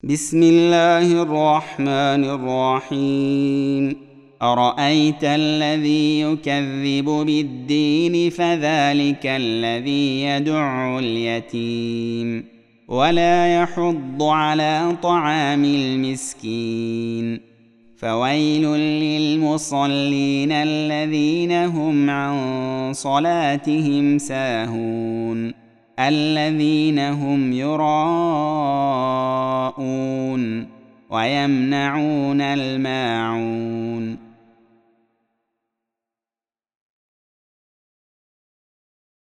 بسم الله الرحمن الرحيم. أرأيت الذي يكذب بالدين فذلك الذي يدع اليتيم ولا يحض على طعام المسكين فويل للمصلين الذين هم عن صلاتهم ساهون الذين هم يراءون ويمنعون الماعون